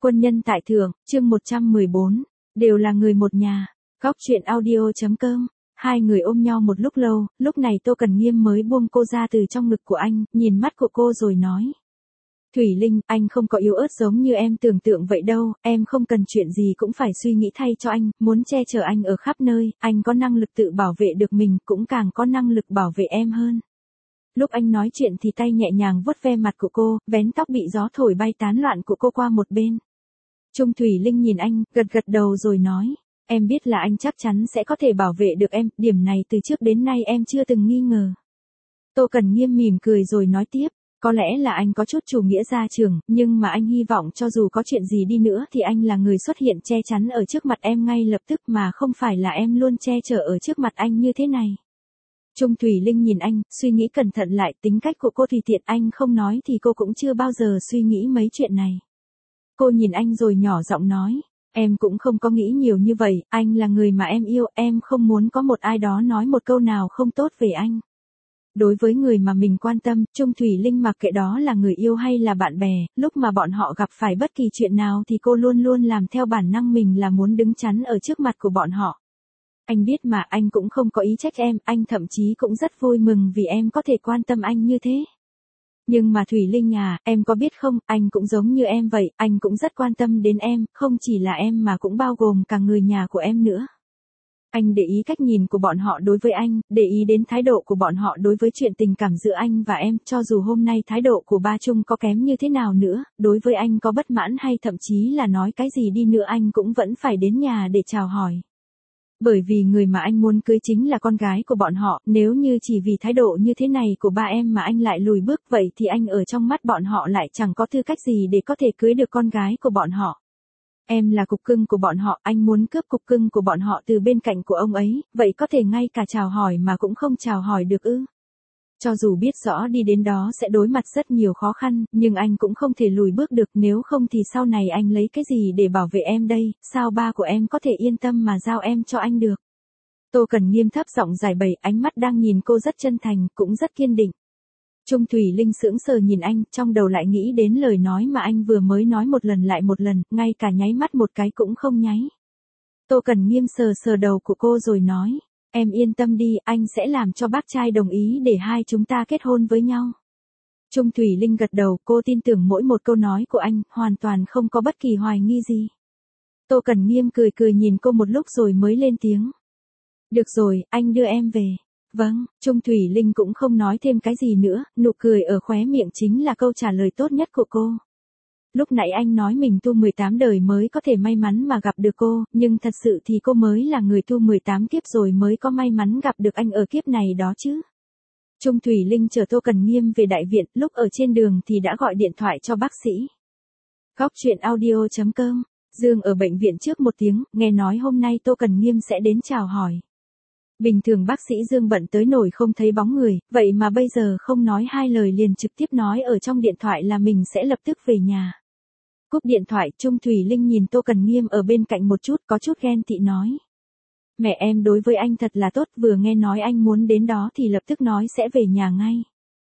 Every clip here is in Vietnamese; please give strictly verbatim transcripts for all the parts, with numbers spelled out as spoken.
Quân nhân tại thượng, chương một trăm mười bốn, đều là người một nhà. Góc truyện audio.com. Hai người ôm nhau một lúc lâu, lúc này Tô Cần Nghiêm mới buông cô ra từ trong ngực của anh, nhìn mắt của cô rồi nói. Thủy Linh, anh không có yếu ớt giống như em tưởng tượng vậy đâu, em không cần chuyện gì cũng phải suy nghĩ thay cho anh, muốn che chở anh ở khắp nơi, anh có năng lực tự bảo vệ được mình, cũng càng có năng lực bảo vệ em hơn. Lúc anh nói chuyện thì tay nhẹ nhàng vuốt ve mặt của cô, vén tóc bị gió thổi bay tán loạn của cô qua một bên. Trung Thủy Linh nhìn anh, gật gật đầu rồi nói, em biết là anh chắc chắn sẽ có thể bảo vệ được em, điểm này từ trước đến nay em chưa từng nghi ngờ. Tô Cần Nghiêm mỉm cười rồi nói tiếp, có lẽ là anh có chút chủ nghĩa gia trưởng, nhưng mà anh hy vọng cho dù có chuyện gì đi nữa thì anh là người xuất hiện che chắn ở trước mặt em ngay lập tức mà không phải là em luôn che chở ở trước mặt anh như thế này. Trung Thủy Linh nhìn anh, suy nghĩ cẩn thận lại, tính cách của cô tùy tiện, anh không nói thì cô cũng chưa bao giờ suy nghĩ mấy chuyện này. Cô nhìn anh rồi nhỏ giọng nói, em cũng không có nghĩ nhiều như vậy, anh là người mà em yêu, em không muốn có một ai đó nói một câu nào không tốt về anh. Đối với người mà mình quan tâm, Trung Thủy Linh mặc kệ đó là người yêu hay là bạn bè, lúc mà bọn họ gặp phải bất kỳ chuyện nào thì cô luôn luôn làm theo bản năng mình là muốn đứng chắn ở trước mặt của bọn họ. Anh biết mà, anh cũng không có ý trách em, anh thậm chí cũng rất vui mừng vì em có thể quan tâm anh như thế. Nhưng mà Thủy Linh à, em có biết không, anh cũng giống như em vậy, anh cũng rất quan tâm đến em, không chỉ là em mà cũng bao gồm cả người nhà của em nữa. Anh để ý cách nhìn của bọn họ đối với anh, để ý đến thái độ của bọn họ đối với chuyện tình cảm giữa anh và em, cho dù hôm nay thái độ của ba Trung có kém như thế nào nữa, đối với anh có bất mãn hay thậm chí là nói cái gì đi nữa anh cũng vẫn phải đến nhà để chào hỏi. Bởi vì người mà anh muốn cưới chính là con gái của bọn họ, nếu như chỉ vì thái độ như thế này của ba em mà anh lại lùi bước vậy thì anh ở trong mắt bọn họ lại chẳng có tư cách gì để có thể cưới được con gái của bọn họ. Em là cục cưng của bọn họ, anh muốn cướp cục cưng của bọn họ từ bên cạnh của ông ấy, vậy có thể ngay cả chào hỏi mà cũng không chào hỏi được ư? Cho dù biết rõ đi đến đó sẽ đối mặt rất nhiều khó khăn, nhưng anh cũng không thể lùi bước được, nếu không thì sau này anh lấy cái gì để bảo vệ em đây, sao ba của em có thể yên tâm mà giao em cho anh được? Tô Cần Nghiêm thấp giọng giải bày, ánh mắt đang nhìn cô rất chân thành, cũng rất kiên định. Trung Thủy Linh sững sờ nhìn anh, trong đầu lại nghĩ đến lời nói mà anh vừa mới nói một lần lại một lần, ngay cả nháy mắt một cái cũng không nháy. Tô Cần Nghiêm sờ sờ đầu của cô rồi nói, em yên tâm đi, anh sẽ làm cho bác trai đồng ý để hai chúng ta kết hôn với nhau. Trung Thủy Linh gật đầu, cô tin tưởng mỗi một câu nói của anh, hoàn toàn không có bất kỳ hoài nghi gì. Tô Cần Nghiêm cười cười nhìn cô một lúc rồi mới lên tiếng. Được rồi, anh đưa em về. Vâng, Trung Thủy Linh cũng không nói thêm cái gì nữa, nụ cười ở khóe miệng chính là câu trả lời tốt nhất của cô. Lúc nãy anh nói mình tu mười tám đời mới có thể may mắn mà gặp được cô, nhưng thật sự thì cô mới là người tu mười tám kiếp rồi mới có may mắn gặp được anh ở kiếp này đó chứ. Trung Thủy Linh chở Tô Cần Nghiêm về đại viện, lúc ở trên đường thì đã gọi điện thoại cho bác sĩ. Góc truyện audio.com. Dương ở bệnh viện trước một tiếng, nghe nói hôm nay Tô Cần Nghiêm sẽ đến chào hỏi. Bình thường bác sĩ Dương bận tới nổi không thấy bóng người, vậy mà bây giờ không nói hai lời liền trực tiếp nói ở trong điện thoại là mình sẽ lập tức về nhà. Cúp điện thoại, Trung Thủy Linh nhìn Tô Cần Nghiêm ở bên cạnh một chút, có chút ghen tị nói. Mẹ em đối với anh thật là tốt, vừa nghe nói anh muốn đến đó thì lập tức nói sẽ về nhà ngay.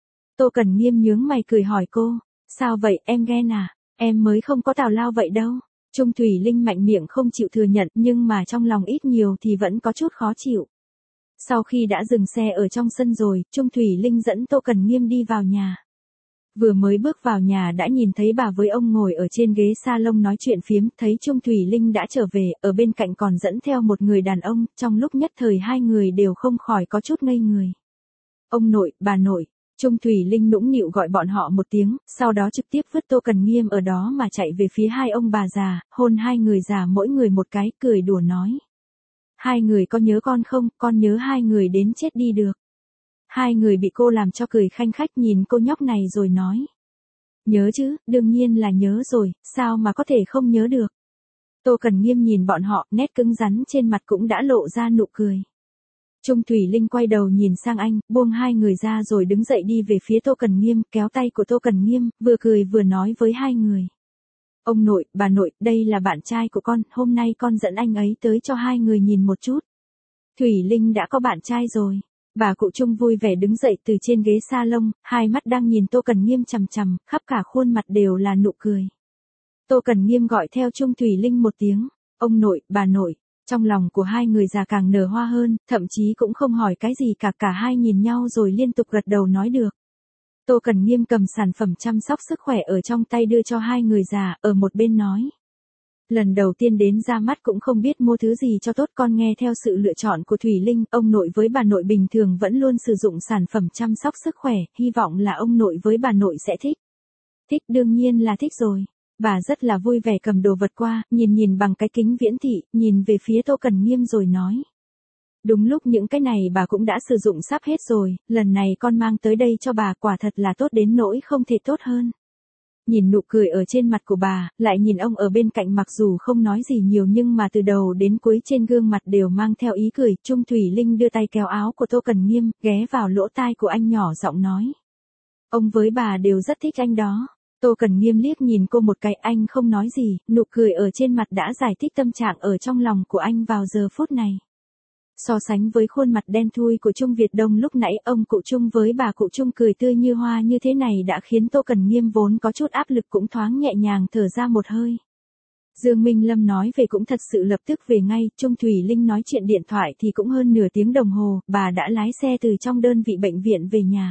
Tô Cần Nghiêm nhướng mày cười hỏi cô, sao vậy, em ghen à, em mới không có tào lao vậy đâu. Trung Thủy Linh mạnh miệng không chịu thừa nhận, nhưng mà trong lòng ít nhiều thì vẫn có chút khó chịu. Sau khi đã dừng xe ở trong sân rồi, Trung Thủy Linh dẫn Tô Cần Nghiêm đi vào nhà. Vừa mới bước vào nhà đã nhìn thấy bà với ông ngồi ở trên ghế salon nói chuyện phiếm, thấy Trung Thủy Linh đã trở về, ở bên cạnh còn dẫn theo một người đàn ông, trong lúc nhất thời hai người đều không khỏi có chút ngây người. Ông nội, bà nội, Trung Thủy Linh nũng nịu gọi bọn họ một tiếng, sau đó trực tiếp vứt Tô Cần Nghiêm ở đó mà chạy về phía hai ông bà già, hôn hai người già mỗi người một cái, cười đùa nói. Hai người có nhớ con không, con nhớ hai người đến chết đi được. Hai người bị cô làm cho cười khanh khách nhìn cô nhóc này rồi nói. Nhớ chứ, đương nhiên là nhớ rồi, sao mà có thể không nhớ được. Tô Cần Nghiêm nhìn bọn họ, nét cứng rắn trên mặt cũng đã lộ ra nụ cười. Trung Thủy Linh quay đầu nhìn sang anh, buông hai người ra rồi đứng dậy đi về phía Tô Cần Nghiêm, kéo tay của Tô Cần Nghiêm, vừa cười vừa nói với hai người. Ông nội, bà nội, đây là bạn trai của con, hôm nay con dẫn anh ấy tới cho hai người nhìn một chút. Thủy Linh đã có bạn trai rồi. Bà cụ Trung vui vẻ đứng dậy từ trên ghế salon, hai mắt đang nhìn Tô Cần Nghiêm chằm chằm, khắp cả khuôn mặt đều là nụ cười. Tô Cần Nghiêm gọi theo Trung Thủy Linh một tiếng, ông nội, bà nội. Trong lòng của hai người già càng nở hoa hơn, thậm chí cũng không hỏi cái gì cả, cả hai nhìn nhau rồi liên tục gật đầu nói được. Tô Cần Nghiêm cầm sản phẩm chăm sóc sức khỏe ở trong tay đưa cho hai người già, ở một bên nói. Lần đầu tiên đến ra mắt cũng không biết mua thứ gì cho tốt, con nghe theo sự lựa chọn của Thủy Linh, ông nội với bà nội bình thường vẫn luôn sử dụng sản phẩm chăm sóc sức khỏe, hy vọng là ông nội với bà nội sẽ thích. Thích, đương nhiên là thích rồi. Bà rất là vui vẻ cầm đồ vật qua, nhìn nhìn bằng cái kính viễn thị, nhìn về phía Tô Cần Nghiêm rồi nói. Đúng lúc những cái này bà cũng đã sử dụng sắp hết rồi, lần này con mang tới đây cho bà, quả thật là tốt đến nỗi không thể tốt hơn. Nhìn nụ cười ở trên mặt của bà, lại nhìn ông ở bên cạnh mặc dù không nói gì nhiều nhưng mà từ đầu đến cuối trên gương mặt đều mang theo ý cười, Trung Thủy Linh đưa tay kéo áo của Tô Cần Nghiêm, ghé vào lỗ tai của anh nhỏ giọng nói. Ông với bà đều rất thích anh đó. Tô Cần Nghiêm liếc nhìn cô một cái, anh không nói gì, nụ cười ở trên mặt đã giải thích tâm trạng ở trong lòng của anh vào giờ phút này. So sánh với khuôn mặt đen thui của Trung Việt Đông lúc nãy, ông cụ Trung với bà cụ Trung cười tươi như hoa như thế này đã khiến Tô Cần Nghiêm vốn có chút áp lực cũng thoáng nhẹ nhàng thở ra một hơi. Dương Minh Lâm nói về cũng thật sự lập tức về ngay, Trung Thủy Linh nói chuyện điện thoại thì cũng hơn nửa tiếng đồng hồ, bà đã lái xe từ trong đơn vị bệnh viện về nhà.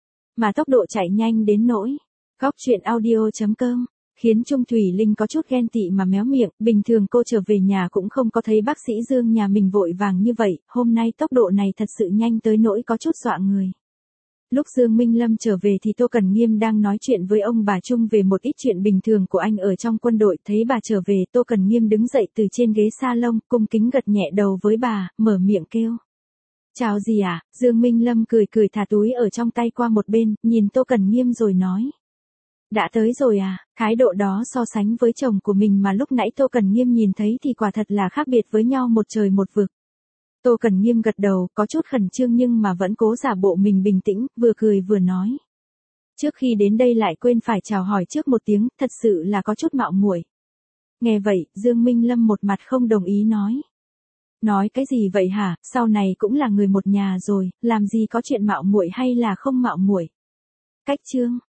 Mà tốc độ chạy nhanh đến nỗi. Góc truyện audio chấm com khiến Trung Thủy Linh có chút ghen tị mà méo miệng, bình thường cô trở về nhà cũng không có thấy bác sĩ Dương nhà mình vội vàng như vậy, hôm nay tốc độ này thật sự nhanh tới nỗi có chút dọa người. Lúc Dương Minh Lâm trở về thì Tô Cần Nghiêm đang nói chuyện với ông bà Trung về một ít chuyện bình thường của anh ở trong quân đội, thấy bà trở về, Tô Cần Nghiêm đứng dậy từ trên ghế salon, cung kính gật nhẹ đầu với bà, mở miệng kêu. Chào gì à, Dương Minh Lâm cười cười thả túi ở trong tay qua một bên, nhìn Tô Cần Nghiêm rồi nói. Đã tới rồi à, thái độ đó so sánh với chồng của mình mà lúc nãy Tô Cần Nghiêm nhìn thấy thì quả thật là khác biệt với nhau một trời một vực. Tô Cần Nghiêm gật đầu, có chút khẩn trương nhưng mà vẫn cố giả bộ mình bình tĩnh, vừa cười vừa nói. Trước khi đến đây lại quên phải chào hỏi trước một tiếng, thật sự là có chút mạo muội. Nghe vậy, Dương Minh Lâm một mặt không đồng ý nói. Nói cái gì vậy hả, sau này cũng là người một nhà rồi, làm gì có chuyện mạo muội hay là không mạo muội. Cách chương